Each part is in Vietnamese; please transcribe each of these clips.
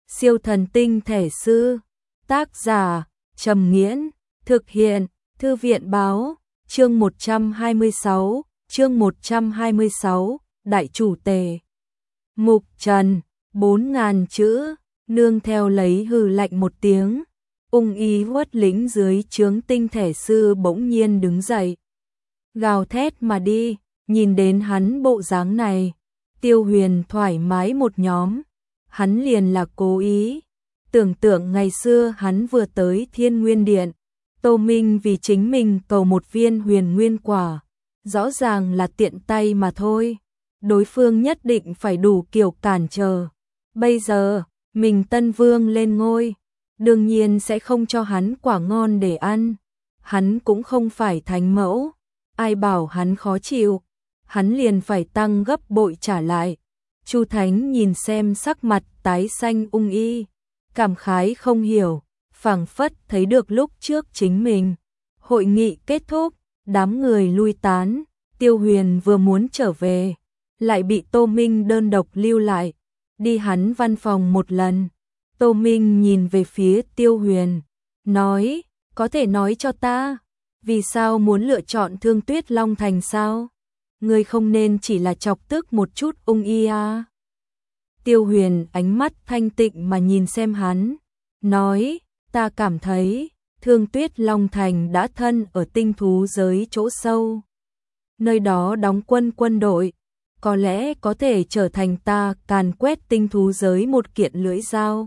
Siêu thần tinh thể sư. Tác giả Trầm Nghiễn. Thực hiện Thư viện Báo. Chương 126. Đại chủ tề. Mục Trần. 4.000 chữ. Nương theo lấy hừ lạnh một tiếng. Ung y huất lĩnh dưới trướng tinh thể sư bỗng nhiên đứng dậy. Gào thét mà đi. Nhìn đến hắn bộ dáng này, Tiêu Huyền thoải mái một nhóm. Hắn liền là cố ý. Tưởng tượng ngày xưa hắn vừa tới Thiên Nguyên Điện, Tô Minh vì chính mình cầu một viên huyền nguyên quả, rõ ràng là tiện tay mà thôi. Đối phương nhất định phải đủ kiểu cản trở. Bây giờ, mình Tân Vương lên ngôi, đương nhiên sẽ không cho hắn quả ngon để ăn. Hắn cũng không phải thánh mẫu, ai bảo hắn khó chịu, hắn liền phải tăng gấp bội trả lại. Chu Thánh nhìn xem sắc mặt tái xanh Ung y, cảm khái không hiểu, phảng phất thấy được lúc trước chính mình. Hội nghị kết thúc, đám người lui tán, Tiêu Huyền vừa muốn trở về, lại bị Tô Minh đơn độc lưu lại, đi hắn văn phòng một lần. Tô Minh nhìn về phía Tiêu Huyền, nói, có thể nói cho ta, vì sao muốn lựa chọn Thương Tuyết Long Thành sao? Ngươi không nên chỉ là chọc tức một chút Ung y à? Tiêu Huyền ánh mắt thanh tịnh mà nhìn xem hắn, nói, ta cảm thấy, Thương Tuyết Long Thành đã thân ở tinh thú giới chỗ sâu. Nơi đó đóng quân đội, có lẽ có thể trở thành ta càn quét tinh thú giới một kiện lưỡi dao.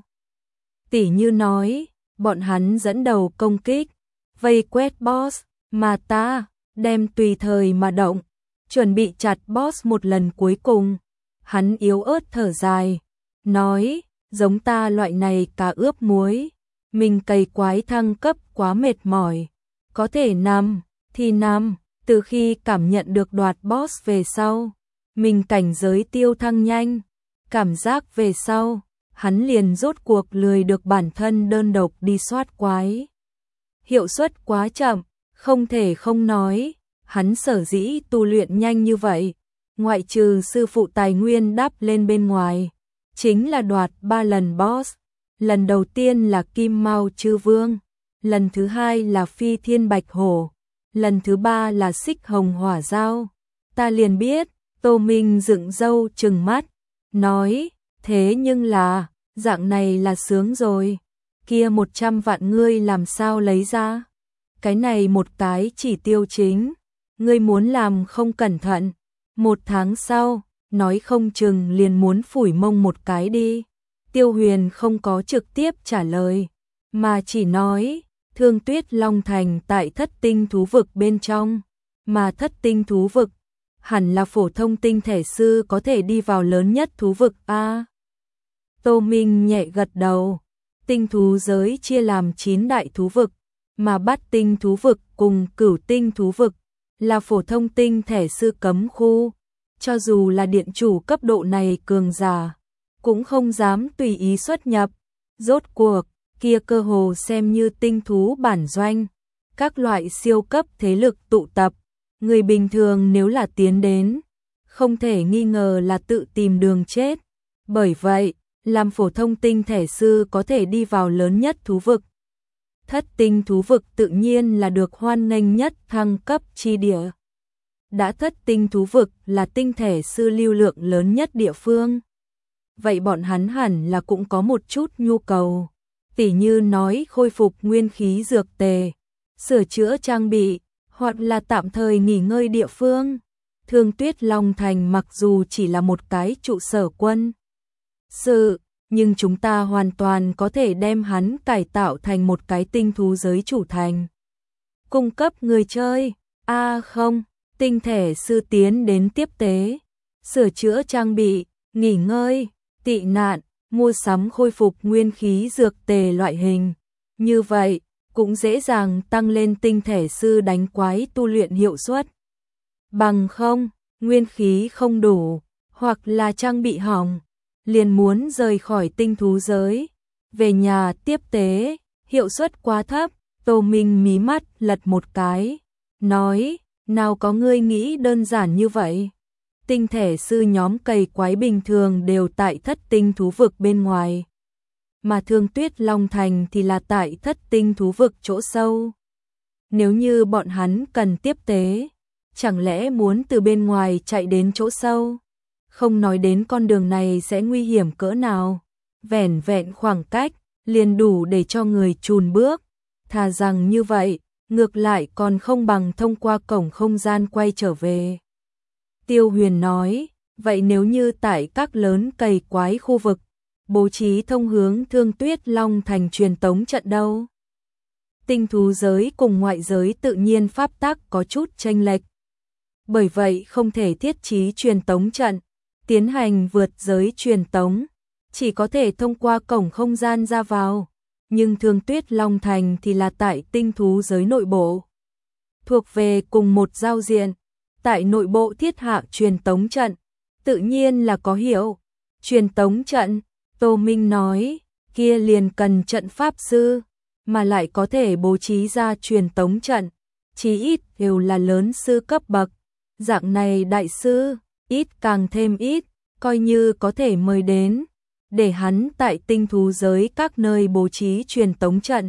Tỉ như nói, bọn hắn dẫn đầu công kích, vây quét boss, mà ta, đem tùy thời mà động, chuẩn bị chặt boss một lần cuối cùng. Hắn yếu ớt thở dài, nói, giống ta loại này cá ướp muối, mình cày quái thăng cấp quá mệt mỏi, có thể nằm, thì nằm, từ khi cảm nhận được đoạt boss về sau, mình cảnh giới tiêu thăng nhanh, cảm giác về sau, hắn liền rốt cuộc lười được bản thân đơn độc đi soát quái. Hiệu suất quá chậm, không thể không nói, hắn sở dĩ tu luyện nhanh như vậy, ngoại trừ sư phụ tài nguyên đắp lên bên ngoài, chính là đoạt 3 lần boss. Lần đầu tiên là Kim Mao Chư Vương, lần thứ hai là Phi Thiên Bạch Hổ, lần thứ ba là Xích Hồng Hỏa Dao. Ta liền biết, Tô Minh dựng râu trừng mắt, nói, thế nhưng là, dạng này là sướng rồi, kia 100 vạn ngươi làm sao lấy ra? Cái này một cái chỉ tiêu chính, ngươi muốn làm không cẩn thận, 1 tháng sau, nói không chừng liền muốn phủi mông một cái đi. Tiêu Huyền không có trực tiếp trả lời, mà chỉ nói, Thương Tuyết Long Thành tại Thất Tinh thú vực bên trong, mà Thất Tinh thú vực, hẳn là phổ thông tinh thể sư có thể đi vào lớn nhất thú vực a. Tô Minh nhẹ gật đầu, tinh thú giới chia làm 9 đại thú vực, mà Bát Tinh thú vực cùng Cửu Tinh thú vực là phổ thông tinh thể sư cấm khu, cho dù là điện chủ cấp độ này cường giả, cũng không dám tùy ý xuất nhập. Rốt cuộc, kia cơ hồ xem như tinh thú bản doanh, các loại siêu cấp thế lực tụ tập, người bình thường nếu là tiến đến, không thể nghi ngờ là tự tìm đường chết. Bởi vậy, làm phổ thông tinh thể sư có thể đi vào lớn nhất thú vực. Thất Tinh thú vực tự nhiên là được hoan nghênh nhất thăng cấp chi địa. Đã Thất Tinh thú vực là tinh thể sư lưu lượng lớn nhất địa phương, vậy bọn hắn hẳn là cũng có một chút nhu cầu, tỉ như nói khôi phục nguyên khí dược tề, sửa chữa trang bị, hoặc là tạm thời nghỉ ngơi địa phương. Thương Tuyết Long Thành mặc dù chỉ là một cái trụ sở quân sự, nhưng chúng ta hoàn toàn có thể đem hắn cải tạo thành một cái tinh thú giới chủ thành. Cung cấp người chơi, không, tinh thể sư tiến đến tiếp tế, sửa chữa trang bị, nghỉ ngơi, tị nạn, mua sắm khôi phục nguyên khí dược tề loại hình. Như vậy, cũng dễ dàng tăng lên tinh thể sư đánh quái tu luyện hiệu suất. Bằng không, nguyên khí không đủ, hoặc là trang bị hỏng, liền muốn rời khỏi tinh thú giới, về nhà tiếp tế, hiệu suất quá thấp. Tô Minh mí mắt lật một cái, nói, nào có ngươi nghĩ đơn giản như vậy. Tinh thể sư nhóm cày quái bình thường đều tại Thất Tinh thú vực bên ngoài. mà Thương Tuyết Long Thành thì là tại Thất Tinh thú vực chỗ sâu. Nếu như bọn hắn cần tiếp tế, chẳng lẽ muốn từ bên ngoài chạy đến chỗ sâu? Không nói đến con đường này sẽ nguy hiểm cỡ nào, vẻn vẹn khoảng cách liền đủ để cho người chùn bước, thà rằng như vậy, ngược lại còn không bằng thông qua cổng không gian quay trở về. Tiêu Huyền nói, vậy nếu như tại các lớn cày quái khu vực, bố trí thông hướng Thương Tuyết Long Thành truyền tống trận đâu? Tinh thú giới cùng ngoại giới tự nhiên pháp tắc có chút chênh lệch. Bởi vậy không thể thiết trí truyền tống trận, tiến hành vượt giới truyền tống, chỉ có thể thông qua cổng không gian ra vào. Nhưng Thương Tuyết Long Thành thì là tại tinh thú giới nội bộ, thuộc về cùng một giao diện, tại nội bộ thiết hạ truyền tống trận, tự nhiên là có hiệu. Truyền tống trận, Tô Minh nói, kia liền cần trận pháp sư, mà lại có thể bố trí ra truyền tống trận, chí ít đều là lớn sư cấp bậc, dạng này đại sư, ít càng thêm ít, coi như có thể mời đến, để hắn tại tinh thú giới các nơi bố trí truyền tống trận.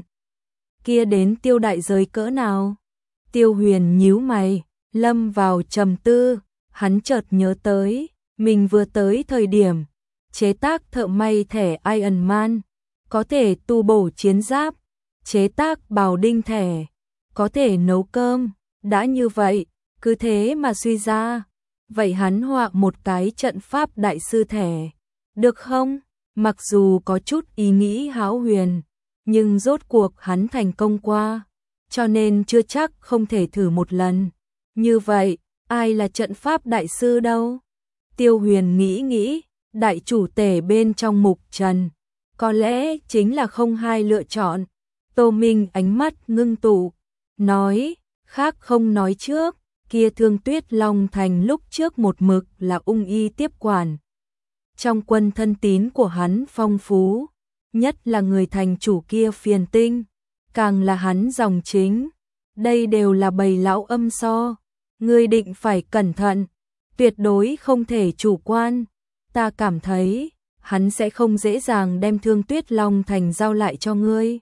Kia đến Tiêu đại giới cỡ nào? Tiêu Huyền nhíu mày, lâm vào trầm tư, hắn chợt nhớ tới, mình vừa tới thời điểm, chế tác thợ may thẻ Iron Man, có thể tu bổ chiến giáp, chế tác bào đinh thẻ, có thể nấu cơm, đã như vậy, cứ thế mà suy ra, vậy hắn họa một cái trận pháp đại sư thẻ, được không? Mặc dù có chút ý nghĩ hão huyền, nhưng rốt cuộc hắn thành công qua, cho nên chưa chắc không thể thử một lần. Như vậy, ai là trận pháp đại sư đâu? Tiêu Huyền nghĩ, đại chủ tể bên trong Mục Trần, có lẽ chính là không hai lựa chọn. Tô Minh ánh mắt ngưng tụ, nói, khác không nói trước, kia Thương Tuyết Long Thành lúc trước một mực là ung y tiếp quản. Trong quân thân tín của hắn phong phú, nhất là người thành chủ kia phiền tinh, càng là hắn dòng chính. Đây đều là bầy lão âm so, ngươi định phải cẩn thận, tuyệt đối không thể chủ quan. Ta cảm thấy, hắn sẽ không dễ dàng đem Thương Tuyết Long Thành giao lại cho ngươi.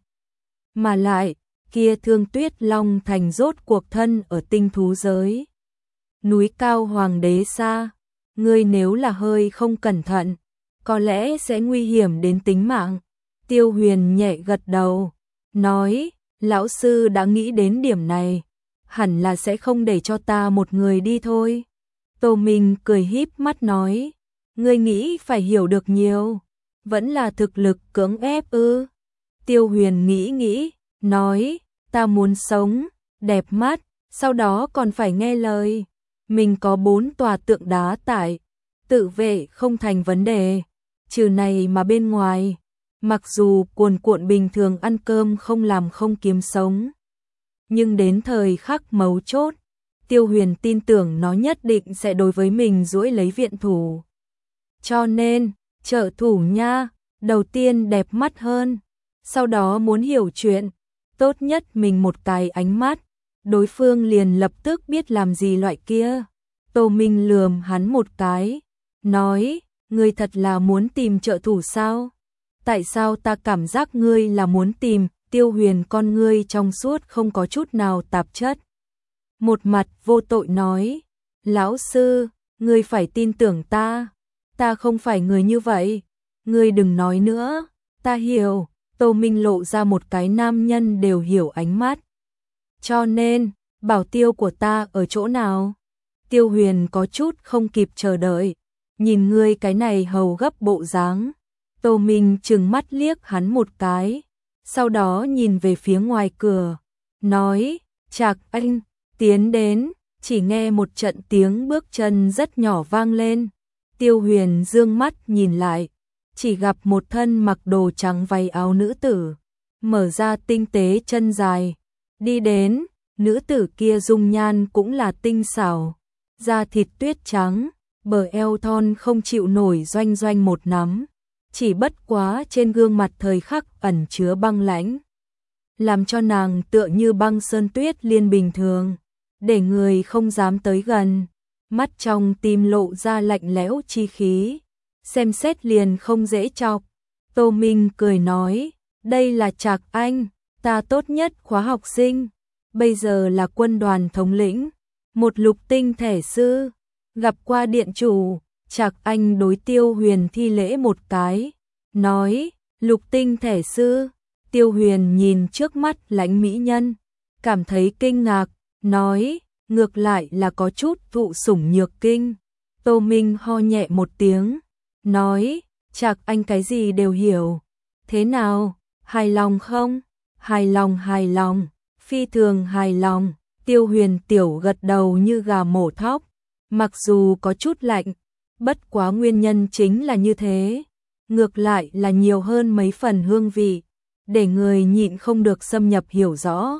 Mà lại, kia Thương Tuyết Long Thành rốt cuộc thân ở tinh thú giới. Núi cao hoàng đế xa, ngươi nếu là hơi không cẩn thận, có lẽ sẽ nguy hiểm đến tính mạng. Tiêu Huyền nhẹ gật đầu, nói, lão sư đã nghĩ đến điểm này, hẳn là sẽ không để cho ta một người đi thôi. Tô Minh cười híp mắt nói, ngươi nghĩ phải hiểu được nhiều, vẫn là thực lực cưỡng ép ư? Tiêu Huyền nghĩ, nói, ta muốn sống, đẹp mắt, sau đó còn phải nghe lời. Mình có 4 tòa tượng đá tại, tự vệ không thành vấn đề, trừ này mà bên ngoài, mặc dù cuồn cuộn bình thường ăn cơm không làm không kiếm sống. Nhưng đến thời khắc mấu chốt, Tiêu Huyền tin tưởng nó nhất định sẽ đối với mình duỗi lấy viện thủ. Cho nên, trợ thủ nha, đầu tiên đẹp mắt hơn, sau đó muốn hiểu chuyện, tốt nhất mình một cái ánh mắt, đối phương liền lập tức biết làm gì loại kia. Tô Minh lườm hắn một cái, nói, ngươi thật là muốn tìm trợ thủ sao? Tại sao ta cảm giác ngươi là muốn tìm? Tiêu Huyền con ngươi trong suốt không có chút nào tạp chất. Một mặt vô tội nói, lão sư, ngươi phải tin tưởng ta không phải người như vậy, ngươi đừng nói nữa, ta hiểu. Tô Minh lộ ra một cái nam nhân đều hiểu ánh mắt. Cho nên, bảo tiêu của ta ở chỗ nào? Tiêu Huyền có chút không kịp chờ đợi, nhìn ngươi cái này hầu gấp bộ dáng. Tô Minh trừng mắt liếc hắn một cái, sau đó nhìn về phía ngoài cửa, nói, Trạc Anh, tiến đến, chỉ nghe một trận tiếng bước chân rất nhỏ vang lên. Tiêu Huyền dương mắt nhìn lại, chỉ gặp một thân mặc đồ trắng váy áo nữ tử, mở ra tinh tế chân dài, đi đến, nữ tử kia dung nhan cũng là tinh xảo, da thịt tuyết trắng, bờ eo thon không chịu nổi doanh doanh một nắm, chỉ bất quá trên gương mặt thời khắc ẩn chứa băng lãnh, làm cho nàng tựa như băng sơn tuyết liên bình thường, để người không dám tới gần, mắt trong tim lộ ra lạnh lẽo chi khí, xem xét liền không dễ chọc. Tô Minh cười nói, đây là Trạc Anh, ta tốt nhất khóa học sinh, bây giờ là quân đoàn thống lĩnh, một lục tinh thể sư, gặp qua điện chủ. Trạc Anh đối Tiêu Huyền thi lễ một cái, nói, lục tinh thể sư. Tiêu Huyền nhìn trước mắt lãnh mỹ nhân, cảm thấy kinh ngạc, nói, ngược lại là có chút thụ sủng nhược kinh. Tô Minh ho nhẹ một tiếng, nói, Trạc Anh cái gì đều hiểu. Thế nào, hài lòng không? Hài lòng, phi thường hài lòng. Tiêu Huyền tiểu gật đầu như gà mổ thóc, mặc dù có chút lạnh, bất quá nguyên nhân chính là như thế, ngược lại là nhiều hơn mấy phần hương vị, để người nhịn không được xâm nhập hiểu rõ.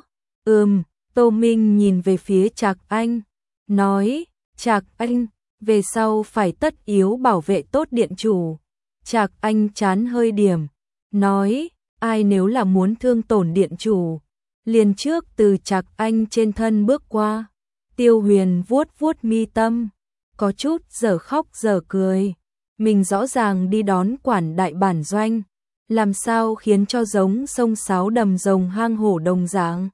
Tô Minh nhìn về phía Trạc Anh, nói, Trạc Anh, về sau phải tất yếu bảo vệ tốt điện chủ. Trạc Anh chán hơi điểm, nói, ai nếu là muốn thương tổn điện chủ, liền trước từ Trạc Anh trên thân bước qua. Tiêu Huyền vuốt vuốt mi tâm, có chút giờ khóc giờ cười, mình rõ ràng đi đón quản đại bản doanh, làm sao khiến cho giống sông sáo đầm rồng hang hổ đồng dạng.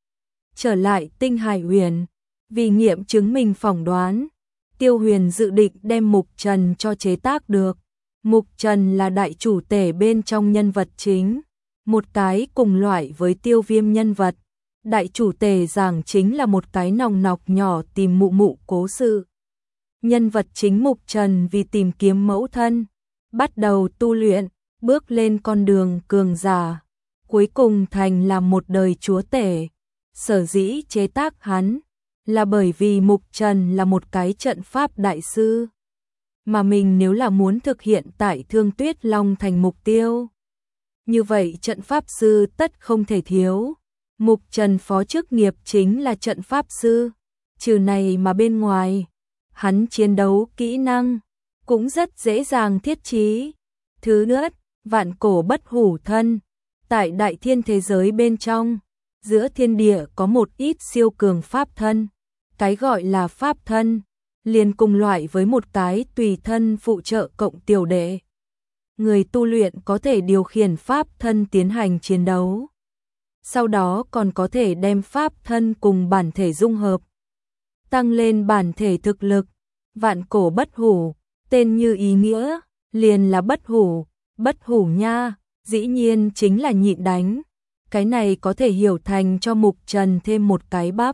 Trở lại Tinh Hải Huyền, vì nghiệm chứng mình phỏng đoán, Tiêu Huyền dự định đem Mục Trần cho chế tác được. Mục Trần là đại chủ tể bên trong nhân vật chính, một cái cùng loại với Tiêu Viêm nhân vật. Đại chủ tể giảng chính là một cái nòng nọc nhỏ tìm mụ mụ cố sự. Nhân vật chính Mục Trần vì tìm kiếm mẫu thân, bắt đầu tu luyện, bước lên con đường cường giả, cuối cùng thành là một đời chúa tể. Sở dĩ chế tác hắn là bởi vì Mục Trần là một cái trận pháp đại sư, mà mình nếu là muốn thực hiện tại Thương Tuyết Long thành mục tiêu, như vậy trận pháp sư tất không thể thiếu. Mục Trần phó chức nghiệp chính là trận pháp sư, trừ này mà bên ngoài, hắn chiến đấu kỹ năng cũng rất dễ dàng thiết trí. Thứ nữa, vạn cổ bất hủ thân, tại đại thiên thế giới bên trong, giữa thiên địa có một ít siêu cường pháp thân, cái gọi là pháp thân, liền cùng loại với một cái tùy thân phụ trợ cộng tiểu đệ. Người tu luyện có thể điều khiển pháp thân tiến hành chiến đấu, sau đó còn có thể đem pháp thân cùng bản thể dung hợp, tăng lên bản thể thực lực. Vạn cổ bất hủ, tên như ý nghĩa, liền là bất hủ nha, dĩ nhiên chính là nhịn đánh. Cái này có thể hiểu thành cho Mục Trần thêm một cái bắp.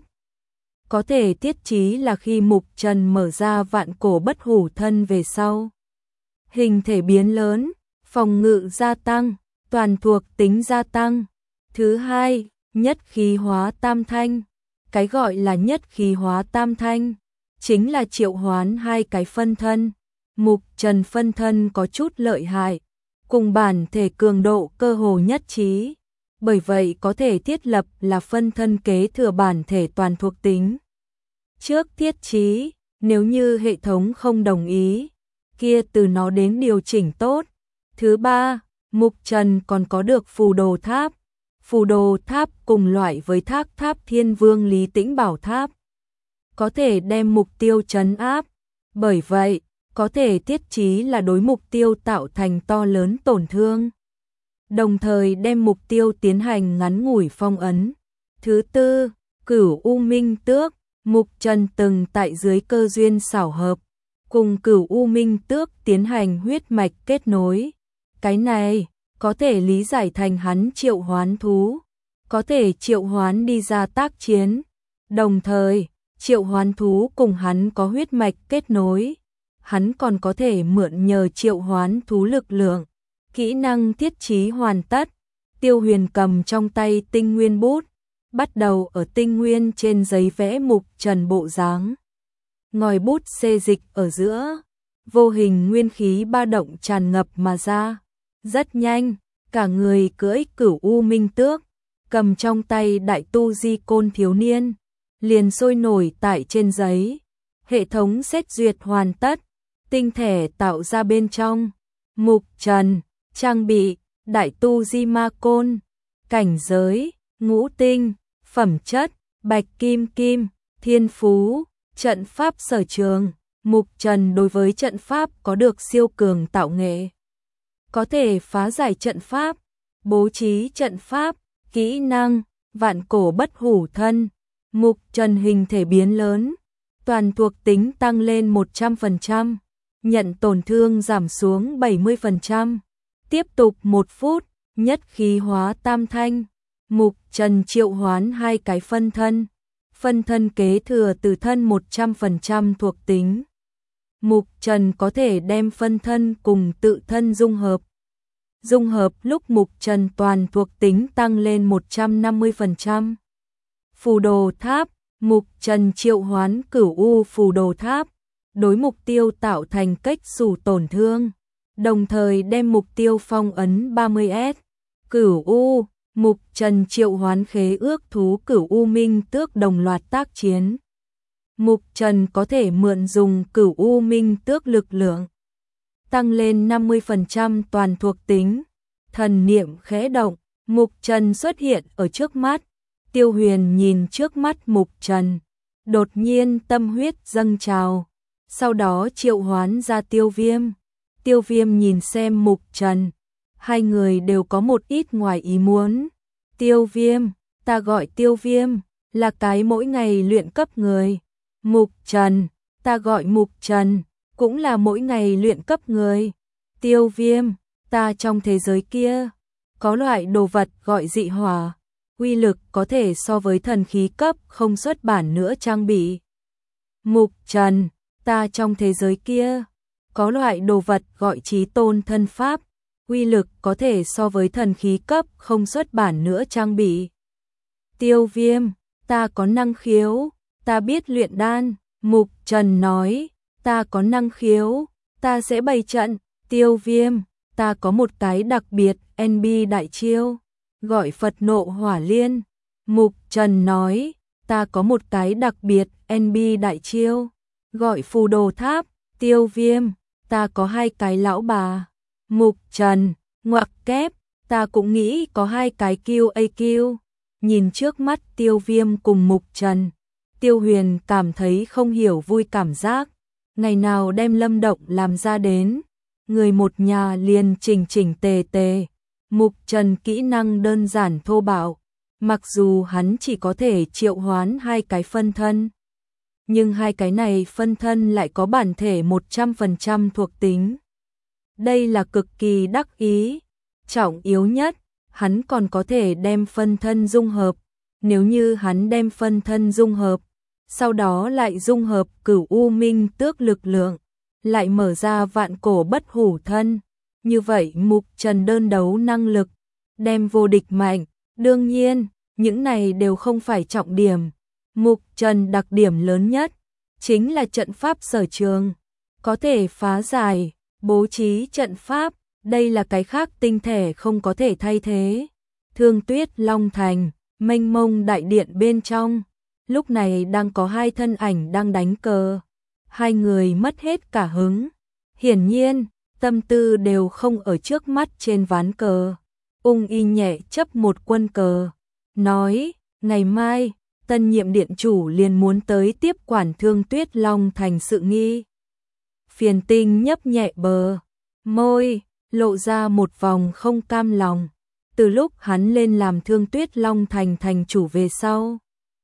Có thể thiết trí là khi Mục Trần mở ra vạn cổ bất hủ thân về sau, hình thể biến lớn, phòng ngự gia tăng, toàn thuộc tính gia tăng. Thứ hai, nhất khí hóa tam thanh. Cái gọi là nhất khí hóa tam thanh chính là triệu hoán hai cái phân thân. Mục Trần phân thân có chút lợi hại, cùng bản thể cường độ cơ hồ nhất trí, bởi vậy có thể thiết lập là phân thân kế thừa bản thể toàn thuộc tính. Trước thiết trí, nếu như hệ thống không đồng ý, kia từ nó đến điều chỉnh tốt. Thứ ba, Mục Trần còn có được phù đồ tháp. Phù đồ tháp cùng loại với tháp Thiên Vương Lý Tĩnh Bảo Tháp, có thể đem mục tiêu trấn áp, bởi vậy có thể thiết trí là đối mục tiêu tạo thành to lớn tổn thương, đồng thời đem mục tiêu tiến hành ngắn ngủi phong ấn. Thứ tư, Cửu U Minh Tước. Mục Trần từng tại dưới cơ duyên xảo hợp, cùng Cửu U Minh Tước tiến hành huyết mạch kết nối. Cái này có thể lý giải thành hắn triệu hoán thú, có thể triệu hoán đi ra tác chiến, đồng thời triệu hoán thú cùng hắn có huyết mạch kết nối. Hắn còn có thể mượn nhờ triệu hoán thú lực lượng. Kỹ năng thiết trí hoàn tất, Tiêu Huyền cầm trong tay tinh nguyên bút, bắt đầu ở tinh nguyên trên giấy vẽ Mục Trần bộ dáng. Ngòi bút xê dịch ở giữa, vô hình nguyên khí ba động tràn ngập mà ra. Rất nhanh, cả người cưỡi Cửu U Minh Tước, cầm trong tay đại tu di côn thiếu niên, liền sôi nổi tại trên giấy. Hệ thống xét duyệt hoàn tất, tinh thể tạo ra bên trong. Mục Trần, trang bị, đại tu di ma côn, cảnh giới, ngũ tinh, phẩm chất, bạch kim kim, thiên phú, trận pháp sở trường. Mục Trần đối với trận pháp có được siêu cường tạo nghệ, có thể phá giải trận pháp, bố trí trận pháp, kỹ năng, vạn cổ bất hủ thân, mục trần hình thể biến lớn, toàn thuộc tính tăng lên 100%, nhận tổn thương giảm xuống 70%, tiếp tục 1 phút, nhất khí hóa tam thanh, mục trần triệu hoán 2 cái phân thân kế thừa từ thân 100% thuộc tính. Mục trần có thể đem phân thân cùng tự thân dung hợp lúc mục trần toàn thuộc tính tăng lên 150%. Phù đồ tháp, mục trần triệu hoán cửu u phù đồ tháp, đối mục tiêu tạo thành cách xù tổn thương, đồng thời đem mục tiêu phong ấn 30S. Cửu u, mục trần triệu hoán khế ước thú cửu u minh tước đồng loạt tác chiến. Mục trần có thể mượn dùng cửu u minh tước lực lượng, tăng lên 50% toàn thuộc tính. Thần niệm khẽ động, mục trần xuất hiện ở trước mắt. Tiêu Huyền nhìn trước mắt mục trần, đột nhiên tâm huyết dâng trào, sau đó triệu hoán ra Tiêu Viêm. Tiêu Viêm nhìn xem mục trần, hai người đều có một ít ngoài ý muốn. Tiêu Viêm, ta gọi Tiêu Viêm, là cái mỗi ngày luyện cấp người. Mục trần, ta gọi mục trần, cũng là mỗi ngày luyện cấp người. Tiêu Viêm, ta trong thế giới kia, có loại đồ vật gọi dị hỏa, uy lực có thể so với thần khí cấp không xuất bản nữa trang bị. Mục trần, ta trong thế giới kia, có loại đồ vật gọi chí tôn thân pháp, uy lực có thể so với thần khí cấp không xuất bản nữa trang bị. Tiêu Viêm, ta có năng khiếu, ta biết luyện đan. Mục trần nói, ta có năng khiếu, ta sẽ bày trận. Tiêu Viêm, ta có một cái đặc biệt NB đại chiêu, gọi Phật nộ hỏa liên. Mục trần nói, ta có một cái đặc biệt NB đại chiêu, gọi phù đồ tháp. Tiêu Viêm, ta có 2 cái lão bà. Mục trần, ngoặc kép, ta cũng nghĩ có 2 cái QAQ. Nhìn trước mắt Tiêu Viêm cùng mục trần, Tiêu Huyền cảm thấy không hiểu vui cảm giác. Ngày nào đem Lâm Động làm ra đến, người một nhà liền chỉnh tề tề. Mục trần kỹ năng đơn giản thô bạo, mặc dù hắn chỉ có thể triệu hoán 2 cái phân thân, nhưng 2 cái này phân thân lại có bản thể 100% thuộc tính. Đây là cực kỳ đắc ý. Trọng yếu nhất, hắn còn có thể đem phân thân dung hợp. Nếu như hắn đem phân thân dung hợp, sau đó lại dung hợp cửu u minh tước lực lượng, lại mở ra vạn cổ bất hủ thân, như vậy mục trần đơn đấu năng lực đem vô địch mạnh. Đương nhiên, những này đều không phải trọng điểm. Mục trần đặc điểm lớn nhất chính là trận pháp sở trường, có thể phá giải, bố trí trận pháp, đây là cái khác tinh thể không có thể thay thế. Thương Tuyết Long Thành, mênh mông đại điện bên trong, lúc này đang có 2 thân ảnh đang đánh cờ. 2 người mất hết cả hứng, hiển nhiên tâm tư đều không ở trước mắt trên ván cờ. Ung Y nhẹ chấp một quân cờ, nói, ngày mai tân nhiệm điện chủ liền muốn tới tiếp quản Thương Tuyết Long Thành sự nghi. Phiền Tinh nhấp nhẹ bờ môi, lộ ra một vòng không cam lòng. Từ lúc hắn lên làm Thương Tuyết Long Thành thành chủ về sau,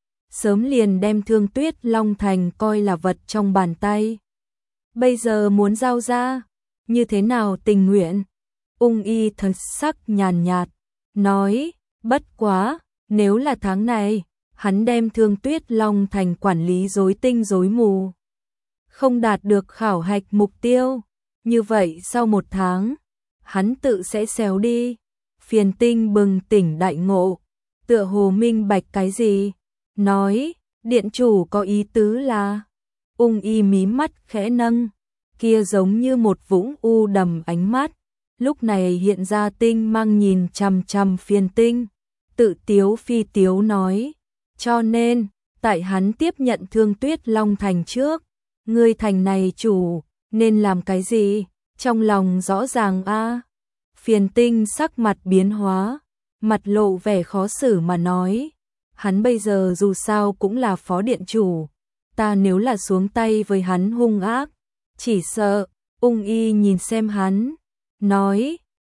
sớm liền đem Thương Tuyết Long Thành coi là vật trong bàn tay. Bây giờ muốn giao ra, như thế nào tình nguyện? Ung Y thần sắc nhàn nhạt, nói, bất quá, nếu là tháng này, hắn đem Thương Tuyết Long Thành quản lý rối tinh rối mù, không đạt được khảo hạch mục tiêu, như vậy sau 1 tháng, hắn tự sẽ xéo đi. Phiền Tinh bừng tỉnh đại ngộ, tựa hồ minh bạch cái gì, nói, điện chủ có ý tứ là. Ung Y mí mắt khẽ nâng, kia giống như một vũng u đầm ánh mắt, lúc này hiện ra tinh mang nhìn chằm chằm Phiền Tinh, tự tiếu phi tiếu nói, cho nên, tại hắn tiếp nhận Thương Tuyết Long Thành trước, ngươi thành này chủ, nên làm cái gì, trong lòng rõ ràng a. Phiền Tinh sắc mặt biến hóa, mặt lộ vẻ khó xử mà nói, hắn bây giờ dù sao cũng là phó điện chủ, ta nếu là xuống tay với hắn hung ác, chỉ sợ. Ung Y nhìn xem hắn, nói,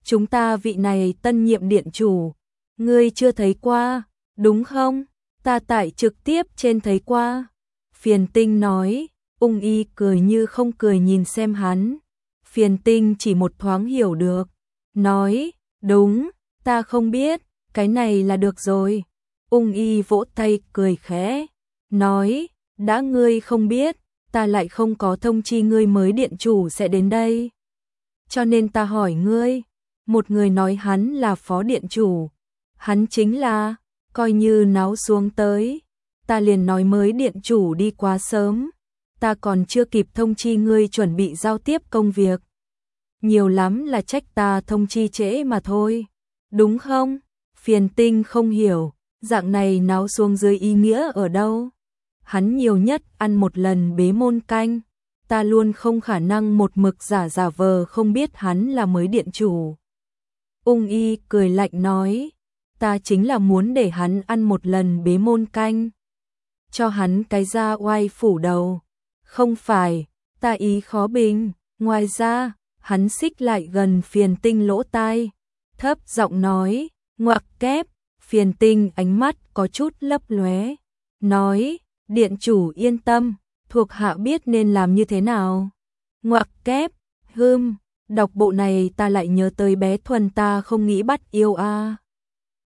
chúng ta vị này tân nhiệm điện chủ, ngươi chưa thấy qua, đúng không? Ta tại trực tiếp trên thấy qua. Phiền Tinh nói, Ung Y cười như không cười nhìn xem hắn. Phiền Tinh chỉ một thoáng hiểu được, nói, đúng, ta không biết, cái này là được rồi. Ung Y vỗ tay cười khẽ, nói, đã ngươi không biết, ta lại không có thông chi ngươi mới điện chủ sẽ đến đây. Cho nên ta hỏi ngươi, một người nói hắn là phó điện chủ, hắn chính là, coi như náo xuống tới, ta liền nói mới điện chủ đi quá sớm, ta còn chưa kịp thông chi ngươi chuẩn bị giao tiếp công việc. Nhiều lắm là trách ta thông chi trễ mà thôi, đúng không? Phiền Tinh không hiểu, dạng này náo xuống dưới ý nghĩa ở đâu? Hắn nhiều nhất ăn một lần bế môn canh, ta luôn không khả năng một mực giả vờ không biết hắn là mới điện chủ. Ung Y cười lạnh nói, ta chính là muốn để hắn ăn một lần bế môn canh, cho hắn cái da oai phủ đầu. Không phải, ta ý khó bình, ngoài ra, hắn xích lại gần Phiền Tinh lỗ tai, thấp giọng nói, ngoặc kép. Phiền Tinh ánh mắt có chút lấp lóe, nói, điện chủ yên tâm, thuộc hạ biết nên làm như thế nào. Ngoặc kép, đọc bộ này ta lại nhớ tới bé Thuần ta không nghĩ bắt yêu a.